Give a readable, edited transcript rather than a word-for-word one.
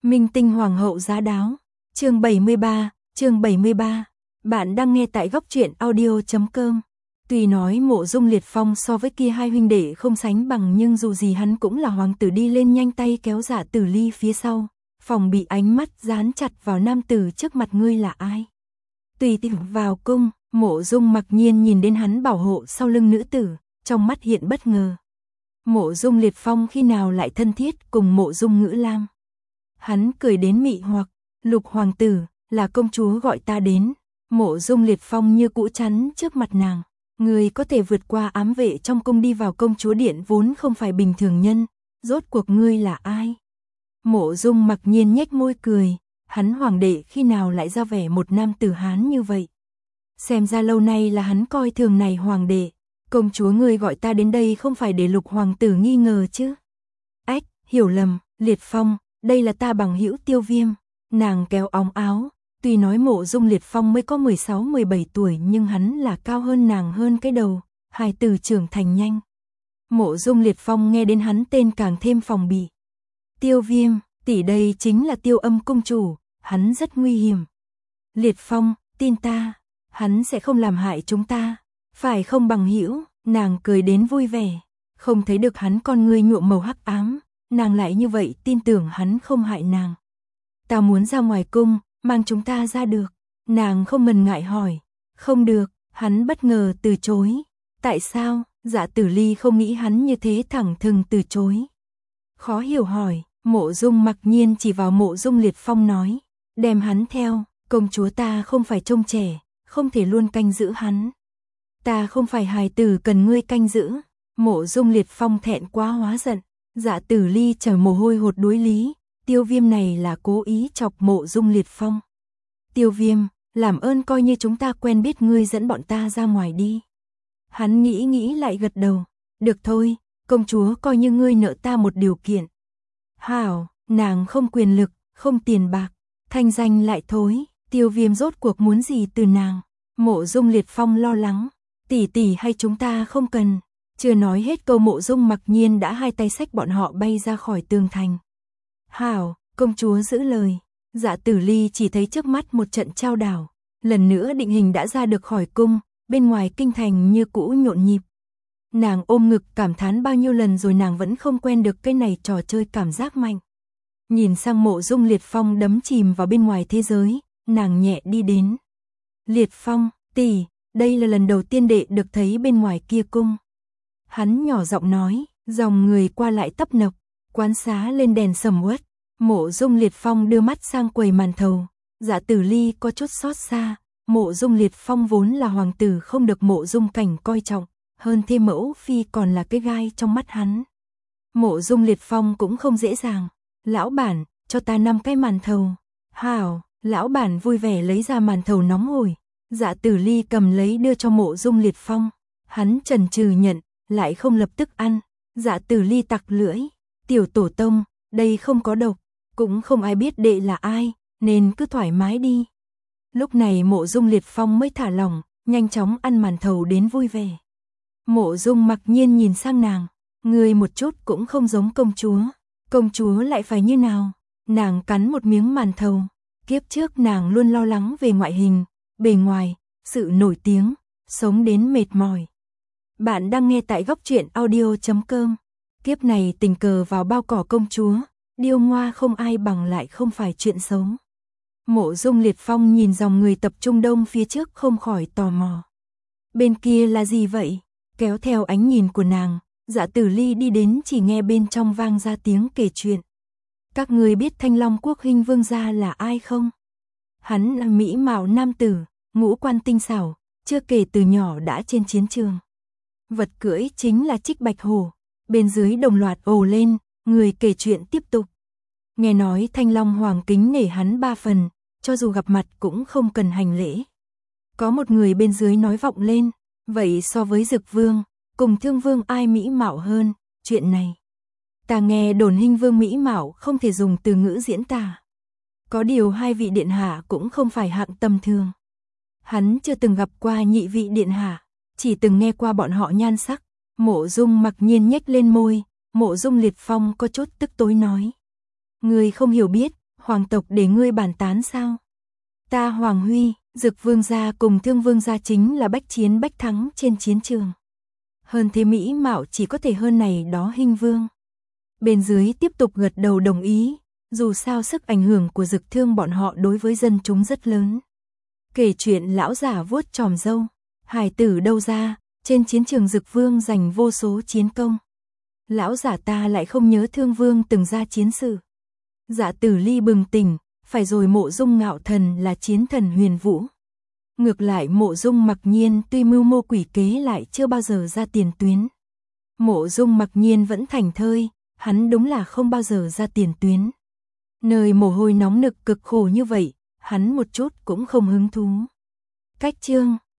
Minh tinh hoàng hậu giá đáo. Chương 73. Bạn đang nghe tại góc truyện audio.com. Tuy nói Mộ Dung Liệt Phong so với kia hai huynh đệ không sánh bằng, nhưng dù gì hắn cũng là hoàng tử, đi lên nhanh tay kéo Dạ Tử Ly phía sau, phòng bị ánh mắt dán chặt vào nam tử trước mặt. Ngươi là ai? Tùy tiện vào cung. Mộ Dung mặc nhiên nhìn đến hắn bảo hộ sau lưng nữ tử, trong mắt hiện bất ngờ. Mộ Dung Liệt Phong khi nào lại thân thiết cùng Mộ Dung Ngữ Lam? Hắn cười đến mị hoặc. Lục hoàng tử, là công chúa gọi ta đến. Mộ Dung Liệt Phong như cũ chắn trước mặt nàng. Người có thể vượt qua ám vệ trong cung đi vào công chúa điện vốn không phải bình thường nhân. Rốt cuộc ngươi là ai? Mộ Dung mặc nhiên nhếch môi cười. Hắn hoàng đệ khi nào lại ra vẻ một nam tử Hán như vậy? Xem ra lâu nay là hắn coi thường này hoàng đệ. Công chúa ngươi gọi ta đến đây không phải để Lục hoàng tử nghi ngờ chứ? Ách, hiểu lầm, Liệt Phong, đây là ta bằng hữu Tiêu Viêm. Nàng kéo ống áo, tuy nói Mộ Dung Liệt Phong mới có 16-17 tuổi nhưng hắn là cao hơn nàng hơn cái đầu, hài tử trưởng thành nhanh. Mộ Dung Liệt Phong nghe đến hắn tên càng thêm phòng bị. Tiêu Viêm, tỷ đây chính là Tiêu Âm cung chủ, hắn rất nguy hiểm. Liệt Phong, tin ta, hắn sẽ không làm hại chúng ta, phải không bằng hữu? Nàng cười đến vui vẻ, không thấy được hắn con ngươi nhuộm màu hắc ám, nàng lại như vậy tin tưởng hắn không hại nàng. Ta muốn ra ngoài cung, mang chúng ta ra được. Nàng không ngần ngại hỏi. Không được, hắn bất ngờ từ chối. Tại sao? Dạ Tử Ly không nghĩ hắn như thế thẳng thừng từ chối. Khó hiểu hỏi. Mộ Dung mặc nhiên chỉ vào Mộ Dung Liệt Phong nói. Đem hắn theo, công chúa ta không phải trông trẻ, không thể luôn canh giữ hắn. Ta không phải hài tử cần ngươi canh giữ. Mộ Dung Liệt Phong thẹn quá hóa giận. Dạ Tử Ly chảy mồ hôi hột đối lý. Tiêu Viêm này là cố ý chọc Mộ Dung Liệt Phong. Tiêu Viêm, làm ơn coi như chúng ta quen biết, ngươi dẫn bọn ta ra ngoài đi. Hắn nghĩ lại gật đầu. Được thôi, công chúa coi như ngươi nợ ta một điều kiện. Hảo, nàng không quyền lực, không tiền bạc, thanh danh lại thối. Tiêu Viêm rốt cuộc muốn gì từ nàng? Mộ Dung Liệt Phong lo lắng. Tỷ tỷ hay chúng ta không cần. Chưa nói hết câu Mộ Dung mặc nhiên đã hai tay xách bọn họ bay ra khỏi tường thành. Hảo, công chúa giữ lời. Dạ Tử Ly chỉ thấy trước mắt một trận trao đảo. Lần nữa định hình đã ra được khỏi cung, bên ngoài kinh thành như cũ nhộn nhịp. Nàng ôm ngực cảm thán bao nhiêu lần rồi nàng vẫn không quen được cái này trò chơi cảm giác mạnh. Nhìn sang Mộ Dung Liệt Phong đắm chìm vào bên ngoài thế giới, nàng nhẹ đi đến. Liệt Phong, tỷ, đây là lần đầu tiên đệ được thấy bên ngoài kia cung. Hắn nhỏ giọng nói, dòng người qua lại tấp nập. Quán xá lên đèn sầm uất. Mộ Dung Liệt Phong đưa mắt sang quầy màn thầu. Dạ Tử Ly có chút xót xa. Mộ Dung Liệt Phong vốn là hoàng tử không được Mộ Dung Cảnh coi trọng, hơn thế mẫu phi còn là cái gai trong mắt hắn. Mộ Dung Liệt Phong cũng không dễ dàng. Lão bản, cho ta 5 cái màn thầu. Hảo, lão bản vui vẻ lấy ra màn thầu nóng hổi. Dạ Tử Ly cầm lấy đưa cho Mộ Dung Liệt Phong. Hắn chần chừ nhận, lại không lập tức ăn. Dạ Tử Ly tặc lưỡi. Tiểu tổ tông, đây không có độc, cũng không ai biết đệ là ai, nên cứ thoải mái đi. Lúc này Mộ Dung Liệt Phong mới thả lỏng, nhanh chóng ăn màn thầu đến vui vẻ. Mộ Dung mặc nhiên nhìn sang nàng, người một chút cũng không giống công chúa lại phải như nào? Nàng cắn một miếng màn thầu, kiếp trước nàng luôn lo lắng về ngoại hình, bề ngoài, sự nổi tiếng, sống đến mệt mỏi. Bạn đang nghe tại góc truyện audio.com. Kiếp này tình cờ vào bao cỏ công chúa, điêu ngoa không ai bằng lại không phải chuyện xấu. Mộ Dung Liệt Phong nhìn dòng người tập trung đông phía trước không khỏi tò mò. Bên kia là gì vậy? Kéo theo ánh nhìn của nàng, Dạ Tử Ly đi đến chỉ nghe bên trong vang ra tiếng kể chuyện. Các người biết Thanh Long Quốc Hinh Vương gia là ai không? Hắn là mỹ mạo nam tử, ngũ quan tinh xảo, chưa kể từ nhỏ đã trên chiến trường. Vật cưỡi chính là Trích Bạch Hổ. Bên dưới đồng loạt ồ lên, người kể chuyện tiếp tục. Nghe nói Thanh Long Hoàng kính nể hắn 3 phần, cho dù gặp mặt cũng không cần hành lễ. Có một người bên dưới nói vọng lên, vậy so với Dực Vương, cùng Thương Vương ai mỹ mạo hơn, chuyện này. Ta nghe đồn Hinh Vương mỹ mạo không thể dùng từ ngữ diễn tả. Có điều hai vị điện hạ cũng không phải hạng tầm thường. Hắn chưa từng gặp qua nhị vị điện hạ, chỉ từng nghe qua bọn họ nhan sắc. Mộ Dung mặc nhiên nhếch lên môi, Mộ Dung Liệt Phong có chút tức tối nói. Người không hiểu biết, Hoàng tộc để ngươi bàn tán sao? Ta Hoàng Huy, Dực Vương gia cùng Thương Vương gia chính là bách chiến bách thắng trên chiến trường. Hơn thế mỹ mạo chỉ có thể hơn này đó Hinh Vương. Bên dưới tiếp tục gật đầu đồng ý, dù sao sức ảnh hưởng của Dực Thương bọn họ đối với dân chúng rất lớn. Kể chuyện lão giả vuốt chòm râu, hài tử đâu ra, trên chiến trường Dực Vương giành vô số chiến công. Lão giả ta lại không nhớ Thương Vương từng ra chiến sự. Dạ Tử Ly bừng tỉnh, phải rồi Mộ Dung Ngạo Thần là chiến thần huyền vũ. Ngược lại Mộ Dung Mặc Nhiên tuy mưu mô quỷ kế lại chưa bao giờ ra tiền tuyến. Mộ Dung Mặc Nhiên vẫn thảnh thơi, hắn đúng là không bao giờ ra tiền tuyến. Nơi mồ hôi nóng nực cực khổ như vậy, hắn một chút cũng không hứng thú. Cách chương